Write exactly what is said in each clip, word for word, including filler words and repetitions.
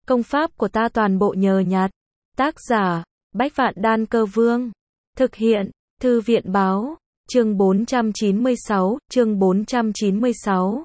Công pháp của ta toàn bộ nhờ nhặt. Tác giả, Bách Vạn Đan Cơ Vương. Thực hiện, Thư viện Báo. Chương bốn trăm chín mươi sáu, chương bốn trăm chín mươi sáu.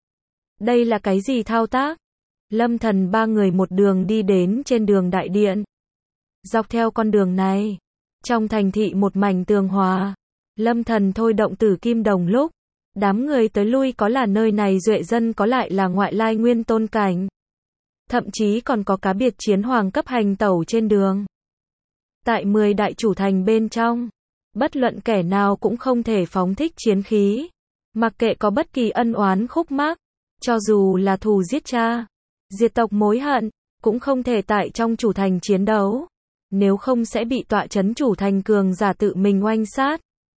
Đây là cái gì thao tác? Lâm Thần ba người một đường đi đến trên đường đại điện. Dọc theo con đường này, trong thành thị một mảnh tường hòa. Lâm Thần thôi động Tử Kim Đồng lúc, đám người tới lui có là nơi này duệ dân có lại là ngoại lai nguyên tôn cảnh. Thậm chí còn có cá biệt chiến hoàng cấp hành tẩu trên đường. Tại mười đại chủ thành bên trong, bất luận kẻ nào cũng không thể phóng thích chiến khí. Mặc kệ có bất kỳ ân oán khúc mắc, cho dù là thù giết cha, diệt tộc mối hận, cũng không thể tại trong chủ thành chiến đấu. Nếu không sẽ bị tọa chấn chủ thành cường giả tự mình oanh sát.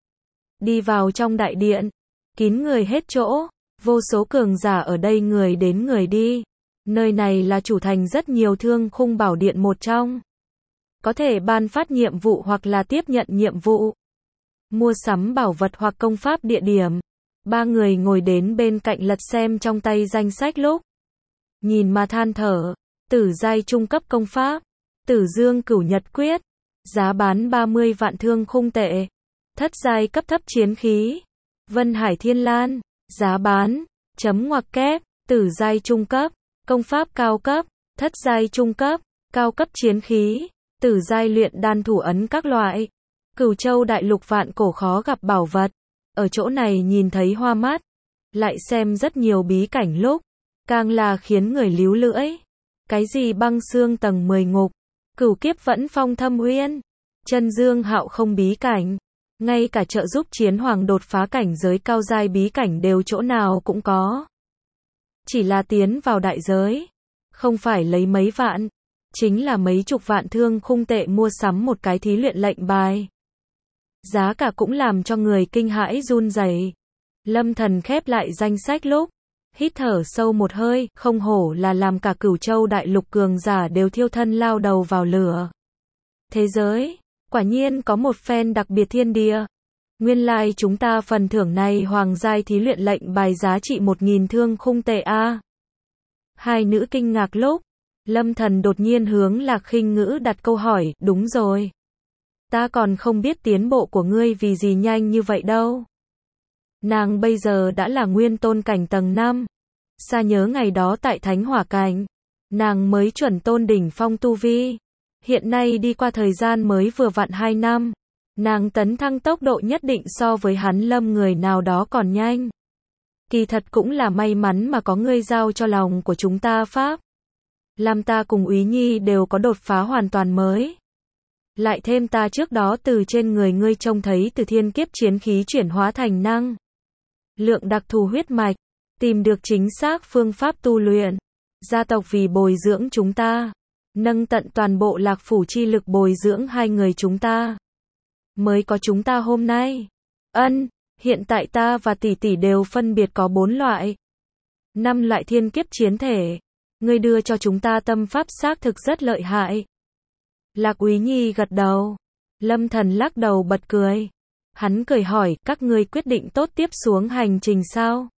Đi vào trong đại điện, kín người hết chỗ, vô số cường giả ở đây người đến người đi. Nơi này là chủ thành rất nhiều thương khung bảo điện một trong. Có thể ban phát nhiệm vụ hoặc là tiếp nhận nhiệm vụ. Mua sắm bảo vật hoặc công pháp địa điểm. Ba người ngồi đến bên cạnh lật xem trong tay danh sách lúc. Nhìn mà than thở, tử giai trung cấp công pháp, Tử Dương Cửu Nhật Quyết, giá bán ba mươi vạn thương khung tệ. Thất giai cấp thấp chiến khí, Vân Hải Thiên Lan, giá bán, chấm ngoặc kép, tử giai trung cấp, công pháp cao cấp, thất giai trung cấp, cao cấp chiến khí, tử giai luyện đan thủ ấn các loại. Cửu Châu đại lục vạn cổ khó gặp bảo vật, ở chỗ này nhìn thấy hoa mắt, lại xem rất nhiều bí cảnh lúc, càng là khiến người líu lưỡi. Cái gì băng xương tầng mười ngục, cửu kiếp vẫn phong thâm uyên, chân dương hạo không bí cảnh, ngay cả trợ giúp chiến hoàng đột phá cảnh giới cao giai bí cảnh đều chỗ nào cũng có. Chỉ là tiến vào đại giới, không phải lấy mấy vạn, chính là mấy chục vạn thương khung tệ mua sắm một cái thí luyện lệnh bài. Giá cả cũng làm cho người kinh hãi run rẩy. Lâm Thần khép lại danh sách lúc, hít thở sâu một hơi, không hổ là làm cả Cửu Châu đại lục cường giả đều thiêu thân lao đầu vào lửa. Thế giới, quả nhiên có một phen đặc biệt thiên địa. Nguyên lai like chúng ta phần thưởng này hoàng giai thí luyện lệnh bài giá trị một nghìn thương khung tệ a. Hai nữ kinh ngạc lúc, Lâm Thần đột nhiên hướng Lạc Khinh Ngữ đặt câu hỏi, đúng rồi. Ta còn không biết tiến bộ của ngươi vì gì nhanh như vậy đâu. Nàng bây giờ đã là nguyên tôn cảnh tầng năm. Xa nhớ ngày đó tại Thánh Hỏa cảnh, nàng mới chuẩn tôn đỉnh phong tu vi. Hiện nay đi qua thời gian mới vừa vặn hai năm, nàng tấn thăng tốc độ nhất định so với hắn Lâm người nào đó còn nhanh. Kỳ thật cũng là may mắn mà có ngươi giao cho lòng của chúng ta pháp. Làm ta cùng Úy Nhi đều có đột phá hoàn toàn mới. Lại thêm ta trước đó từ trên người ngươi trông thấy từ thiên kiếp chiến khí chuyển hóa thành năng lượng đặc thù huyết mạch, tìm được chính xác phương pháp tu luyện. Gia tộc vì bồi dưỡng chúng ta, nâng tận toàn bộ Lạc Phủ chi lực bồi dưỡng hai người chúng ta, mới có chúng ta hôm nay. Ân, hiện tại ta và tỷ tỷ đều phân biệt có bốn loại, năm loại thiên kiếp chiến thể. Ngươi đưa cho chúng ta tâm pháp xác thực rất lợi hại. Lạc Úy Nhi gật đầu. Lâm Thần lắc đầu bật cười. Hắn cười hỏi, các ngươi quyết định tốt tiếp xuống hành trình sao?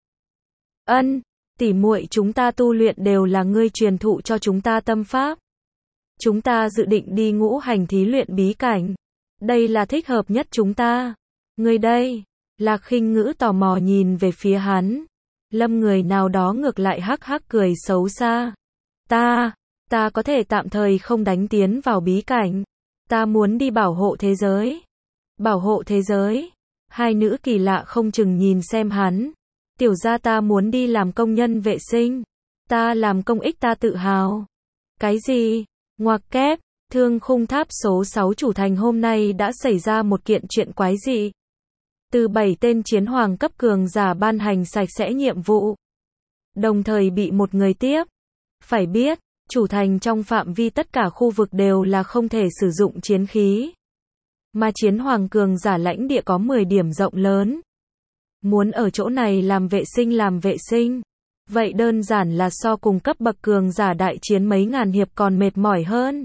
Ân, tỷ muội chúng ta tu luyện đều là ngươi truyền thụ cho chúng ta tâm pháp. Chúng ta dự định đi ngũ hành thí luyện bí cảnh. Đây là thích hợp nhất chúng ta. Ngươi đây, Lạc Khinh Ngữ tò mò nhìn về phía hắn. Lâm người nào đó ngược lại hắc hắc cười xấu xa. Ta, ta có thể tạm thời không đánh tiến vào bí cảnh. Ta muốn đi bảo hộ thế giới. Bảo hộ thế giới. Hai nữ kỳ lạ không chừng nhìn xem hắn. Tiểu gia ta muốn đi làm công nhân vệ sinh. Ta làm công ích ta tự hào. Cái gì? Ngoặc kép, thương khung tháp số sáu chủ thành hôm nay đã xảy ra một kiện chuyện quái dị. Từ bảy tên chiến hoàng cấp cường giả ban hành sạch sẽ nhiệm vụ. Đồng thời bị một người tiếp. Phải biết, chủ thành trong phạm vi tất cả khu vực đều là không thể sử dụng chiến khí. Mà chiến hoàng cường giả lãnh địa có mười điểm rộng lớn. Muốn ở chỗ này làm vệ sinh làm vệ sinh. Vậy đơn giản là so cùng cấp bậc cường giả đại chiến mấy ngàn hiệp còn mệt mỏi hơn.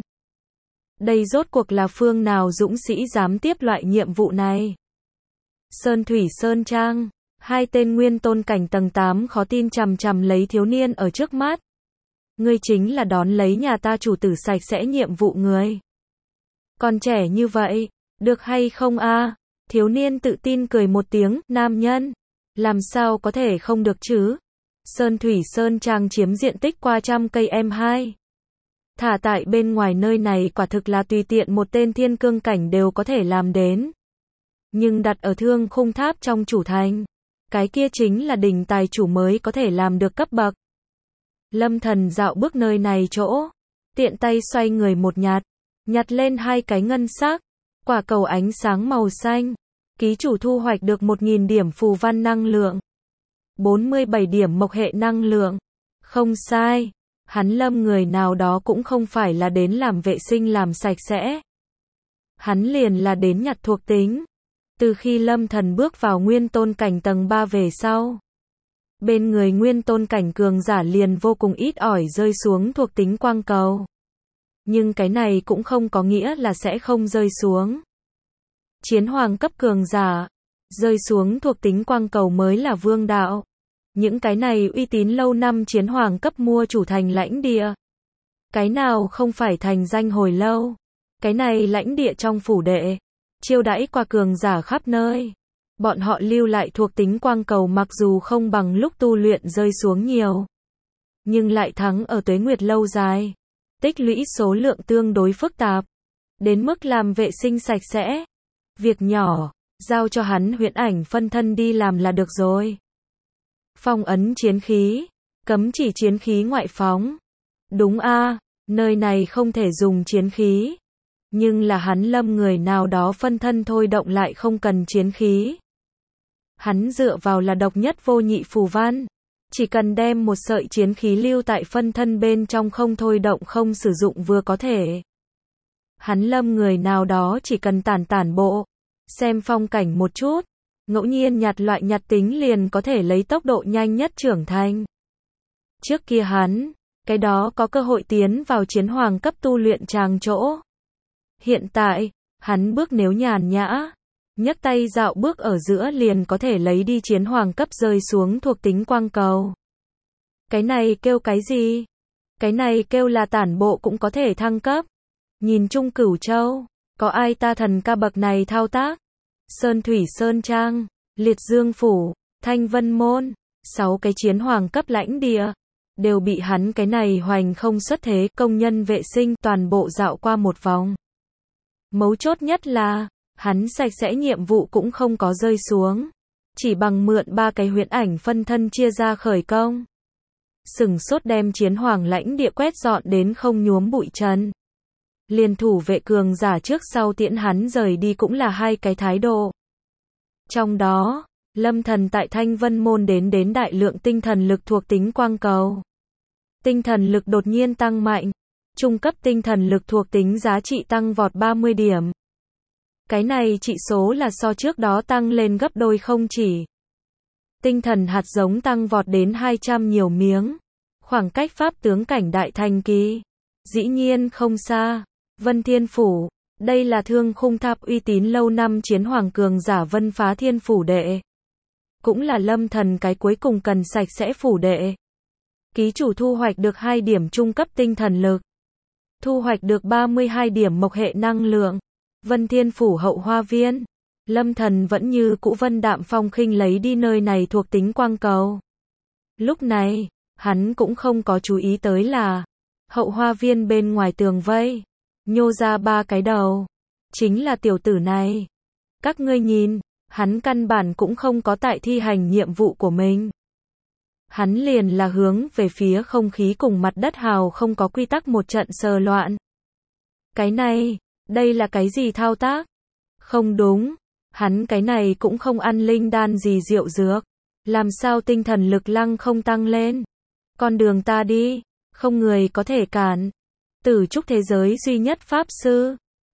Đây rốt cuộc là phương nào dũng sĩ dám tiếp loại nhiệm vụ này? Sơn Thủy Sơn Trang, hai tên nguyên tôn cảnh tầng tám khó tin chằm chằm lấy thiếu niên ở trước mắt. Ngươi chính là đón lấy nhà ta chủ tử sạch sẽ nhiệm vụ người. Còn trẻ như vậy, được hay không a? Thiếu niên tự tin cười một tiếng, nam nhân. Làm sao có thể không được chứ? Sơn Thủy Sơn Trang chiếm diện tích qua trăm cây em hai. Thả tại bên ngoài nơi này quả thực là tùy tiện một tên thiên cương cảnh đều có thể làm đến. Nhưng đặt ở Thương Khung Tháp trong chủ thành, cái kia chính là đỉnh tài chủ mới có thể làm được cấp bậc. Lâm Thần dạo bước nơi này chỗ, tiện tay xoay người một nhặt, nhặt lên hai cái ngân sắc, quả cầu ánh sáng màu xanh. Ký chủ thu hoạch được một nghìn điểm phù văn năng lượng, bốn mươi bảy điểm mộc hệ năng lượng. Không sai, hắn Lâm người nào đó cũng không phải là đến làm vệ sinh làm sạch sẽ. Hắn liền là đến nhặt thuộc tính. Từ khi Lâm Thần bước vào nguyên tôn cảnh tầng ba về sau, bên người nguyên tôn cảnh cường giả liền vô cùng ít ỏi rơi xuống thuộc tính quang cầu. Nhưng cái này cũng không có nghĩa là sẽ không rơi xuống. Chiến hoàng cấp cường giả, rơi xuống thuộc tính quang cầu mới là vương đạo. Những cái này uy tín lâu năm chiến hoàng cấp mua chủ thành lãnh địa. Cái nào không phải thành danh hồi lâu. Cái này lãnh địa trong phủ đệ, chiêu đãi qua cường giả khắp nơi. Bọn họ lưu lại thuộc tính quang cầu mặc dù không bằng lúc tu luyện rơi xuống nhiều, nhưng lại thắng ở tuế nguyệt lâu dài. Tích lũy số lượng tương đối phức tạp, đến mức làm vệ sinh sạch sẽ. Việc nhỏ, giao cho hắn huyễn ảnh phân thân đi làm là được rồi. Phong ấn chiến khí, cấm chỉ chiến khí ngoại phóng. Đúng a, nơi này không thể dùng chiến khí. Nhưng là hắn Lâm người nào đó phân thân thôi động lại không cần chiến khí. Hắn dựa vào là độc nhất vô nhị phù văn. Chỉ cần đem một sợi chiến khí lưu tại phân thân bên trong không thôi động không sử dụng vừa có thể. Hắn Lâm người nào đó chỉ cần tản tản bộ, xem phong cảnh một chút, ngẫu nhiên nhặt loại nhặt tính liền có thể lấy tốc độ nhanh nhất trưởng thành. Trước kia hắn, cái đó có cơ hội tiến vào chiến hoàng cấp tu luyện tràng chỗ. Hiện tại, hắn bước nếu nhàn nhã, nhấc tay dạo bước ở giữa liền có thể lấy đi chiến hoàng cấp rơi xuống thuộc tính quang cầu. Cái này kêu cái gì? Cái này kêu là tản bộ cũng có thể thăng cấp. Nhìn chung Cửu Châu, có ai ta thần ca bậc này thao tác? Sơn Thủy Sơn Trang, Liệt Dương Phủ, Thanh Vân Môn, sáu cái chiến hoàng cấp lãnh địa, đều bị hắn cái này hoành không xuất thế công nhân vệ sinh toàn bộ dạo qua một vòng. Mấu chốt nhất là, hắn sạch sẽ nhiệm vụ cũng không có rơi xuống. Chỉ bằng mượn ba cái huyễn ảnh phân thân chia ra khởi công. Sừng sốt đem chiến hoàng lãnh địa quét dọn đến không nhuốm bụi trần. Liên thủ vệ cường giả trước sau tiễn hắn rời đi cũng là hai cái thái độ. Trong đó, Lâm Thần tại Thanh Vân Môn đến đến đại lượng tinh thần lực thuộc tính quang cầu. Tinh thần lực đột nhiên tăng mạnh. Trung cấp tinh thần lực thuộc tính giá trị tăng vọt ba mươi điểm. Cái này trị số là so trước đó tăng lên gấp đôi không chỉ. Tinh thần hạt giống tăng vọt đến hai trăm nhiều miếng. Khoảng cách pháp tướng cảnh đại thành kỳ. Dĩ nhiên không xa. Vân Thiên Phủ. Đây là Thương Khung Tháp uy tín lâu năm chiến hoàng cường giả Vân Phá Thiên Phủ đệ. Cũng là Lâm Thần cái cuối cùng cần sạch sẽ phủ đệ. Ký chủ thu hoạch được hai điểm trung cấp tinh thần lực. Thu hoạch được ba mươi hai điểm mộc hệ năng lượng. Vân Thiên Phủ hậu hoa viên. Lâm Thần vẫn như cũ vân đạm phong khinh lấy đi nơi này thuộc tính quang cầu. Lúc này, hắn cũng không có chú ý tới là hậu hoa viên bên ngoài tường vây nhô ra ba cái đầu. Chính là tiểu tử này. Các ngươi nhìn, hắn căn bản cũng không có tại thi hành nhiệm vụ của mình. Hắn liền là hướng về phía không khí cùng mặt đất hào không có quy tắc một trận sờ loạn. Cái này, đây là cái gì thao tác? Không đúng, hắn cái này cũng không ăn linh đan gì rượu dược. Làm sao tinh thần lực lăng không tăng lên? Con đường ta đi, không người có thể cản. Tử trúc thế giới duy nhất pháp sư,